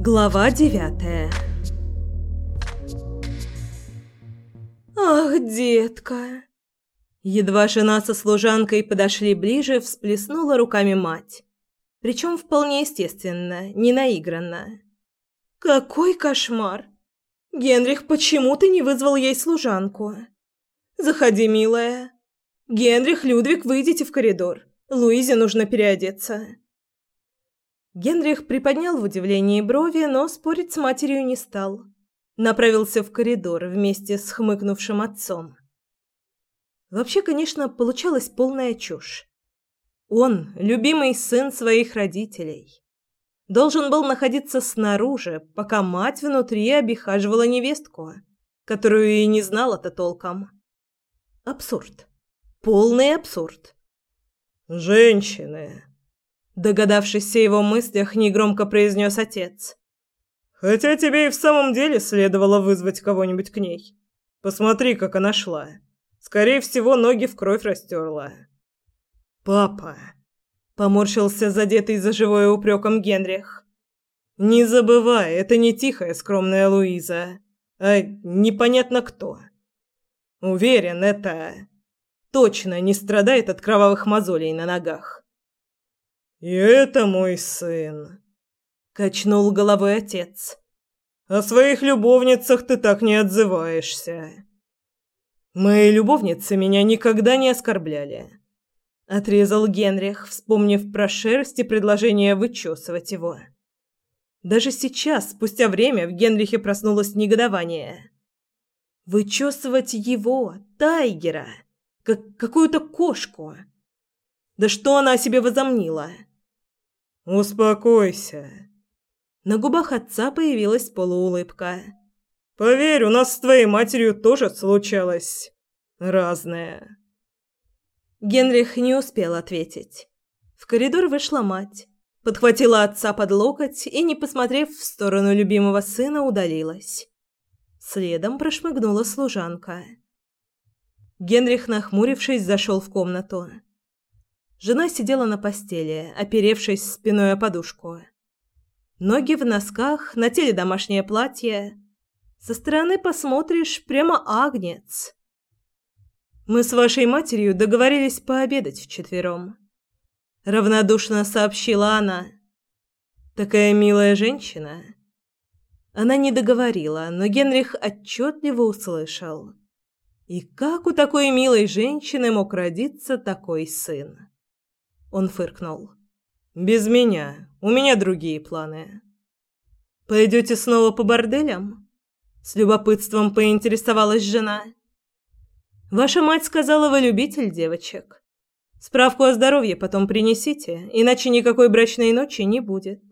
Глава 9. «Ах, детка!» Едва жена со служанкой подошли ближе, всплеснула руками мать. Причем вполне естественно, не наигранно. «Какой кошмар! Генрих, почему ты не вызвал ей служанку? Заходи, милая. Генрих, Людвиг, выйдите в коридор. Луизе нужно переодеться». Генрих приподнял в удивлении брови, но спорить с матерью не стал. Направился в коридор вместе с хмыкнувшим отцом. Вообще, конечно, получалась полная чушь. Он, любимый сын своих родителей, должен был находиться снаружи, пока мать внутри обихаживала невестку, которую и не знала-то толком. Абсурд. Полный абсурд. «Женщины!» Догадавшись о его мыслях, негромко произнес отец. «Хотя тебе и в самом деле следовало вызвать кого-нибудь к ней. Посмотри, как она шла. Скорее всего, ноги в кровь растерла». «Папа!» — поморщился задетый за живое упреком Генрих. «Не забывай, это не тихая скромная Луиза, а непонятно кто. Уверен, это точно не страдает от кровавых мозолей на ногах». «И это мой сын», — качнул головой отец. «О своих любовницах ты так не отзываешься». «Мои любовницы меня никогда не оскорбляли», — отрезал Генрих, вспомнив про шерсть и предложение вычесывать его. Даже сейчас, спустя время, в Генрихе проснулось негодование. Вычесывать его, Тайгера, как какую-то кошку. Да что она о себе возомнила? «Успокойся». На губах отца появилась полуулыбка. «Поверь, у нас с твоей матерью тоже случалось разное». Генрих не успел ответить. В коридор вышла мать, подхватила отца под локоть и, не посмотрев в сторону любимого сына, удалилась. Следом прошмыгнула служанка. Генрих, нахмурившись, зашел в комнату. Жена сидела на постели, оперевшись спиной о подушку. Ноги в носках, на теле домашнее платье. Со стороны посмотришь, прямо агнец. «Мы с вашей матерью договорились пообедать вчетвером», — равнодушно сообщила она. «Такая милая женщина». Она не договорила, но Генрих отчетливо услышал. И как у такой милой женщины мог родиться такой сын? Он фыркнул. «Без меня. У меня другие планы». «Пойдете снова по борделям?» С любопытством поинтересовалась жена. «Ваша мать сказала, вы любитель девочек. Справку о здоровье потом принесите, иначе никакой брачной ночи не будет».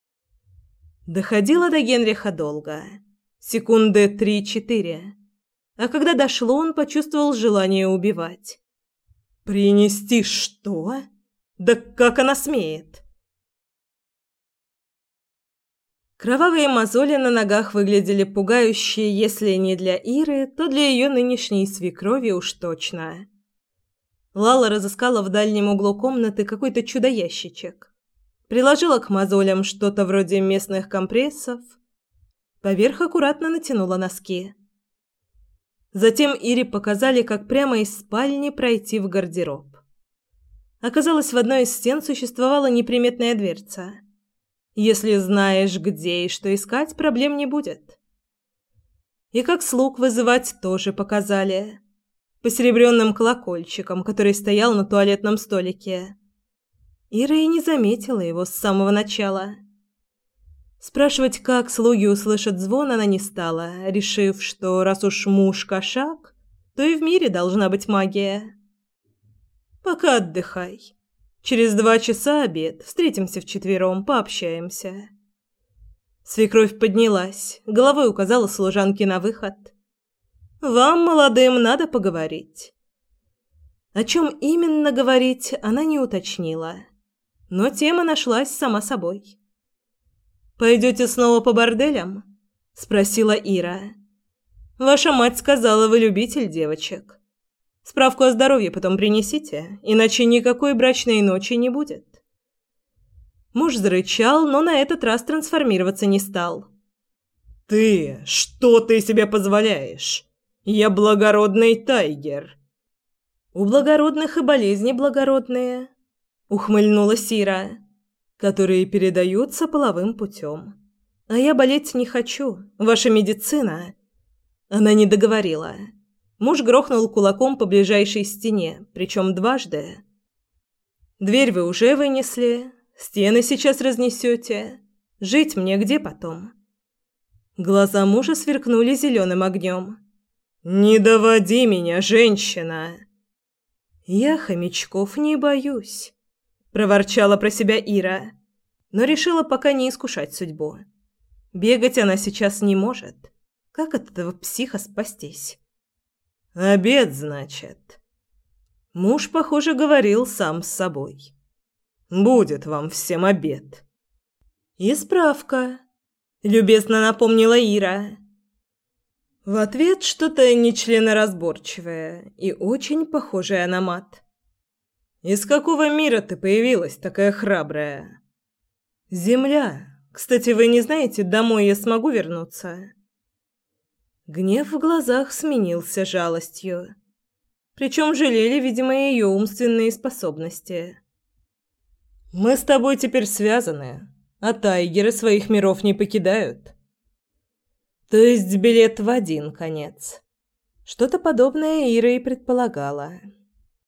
Доходило до Генриха долго. Секунды 3-4. А когда дошло, он почувствовал желание убивать. «Принести что? Да как она смеет?» Кровавые мозоли на ногах выглядели пугающе, если не для Иры, то для ее нынешней свекрови уж точно. Лала разыскала в дальнем углу комнаты какой-то чудо-ящичек. Приложила к мозолям что-то вроде местных компрессов. Поверх аккуратно натянула носки. Затем Ире показали, как прямо из спальни пройти в гардероб. Оказалось, в одной из стен существовала неприметная дверца. Если знаешь, где и что искать, проблем не будет. И как слуг вызывать тоже показали. Посеребренным колокольчиком, который стоял на туалетном столике. Ира и не заметила его с самого начала. Спрашивать, как слуги услышат звон, она не стала, решив, что раз уж муж кошак, то и в мире должна быть магия. «Пока отдыхай. Через 2 часа обед. Встретимся вчетвером, пообщаемся». Свекровь поднялась, головой указала служанке на выход. «Вам, молодым, надо поговорить». О чем именно говорить, она не уточнила. Но тема нашлась сама собой. «Пойдете снова по борделям?» – спросила Ира. «Ваша мать сказала, вы любитель девочек. Справку о здоровье потом принесите, иначе никакой брачной ночи не будет». Муж зарычал, но на этот раз трансформироваться не стал. «Ты? Что ты себе позволяешь? Я благородный тайгер». «У благородных и болезни благородные», — ухмыльнулась Ира, «которые передаются половым путем. А я болеть не хочу. Ваша медицина...» Она не договорила. Муж грохнул кулаком по ближайшей стене, причем дважды. «Дверь вы уже вынесли, стены сейчас разнесете. Жить мне где потом?» Глаза мужа сверкнули зеленым огнем. «Не доводи меня, женщина!» «Я хомячков не боюсь», – проворчала про себя Ира, но решила пока не искушать судьбу. Бегать она сейчас не может. Как от этого психа спастись? «Обед, значит?» Муж, похоже, говорил сам с собой. «Будет вам всем обед». «И справка», – любезно напомнила Ира. В ответ что-то нечленоразборчивое и очень похожее на мат. «Из какого мира ты появилась, такая храбрая?» «Земля. Кстати, вы не знаете, домой я смогу вернуться?» Гнев в глазах сменился жалостью. Причем жалели, видимо, ее умственные способности. «Мы с тобой теперь связаны, а тайгеры своих миров не покидают». То есть билет в один конец. Что-то подобное Ира и предполагала.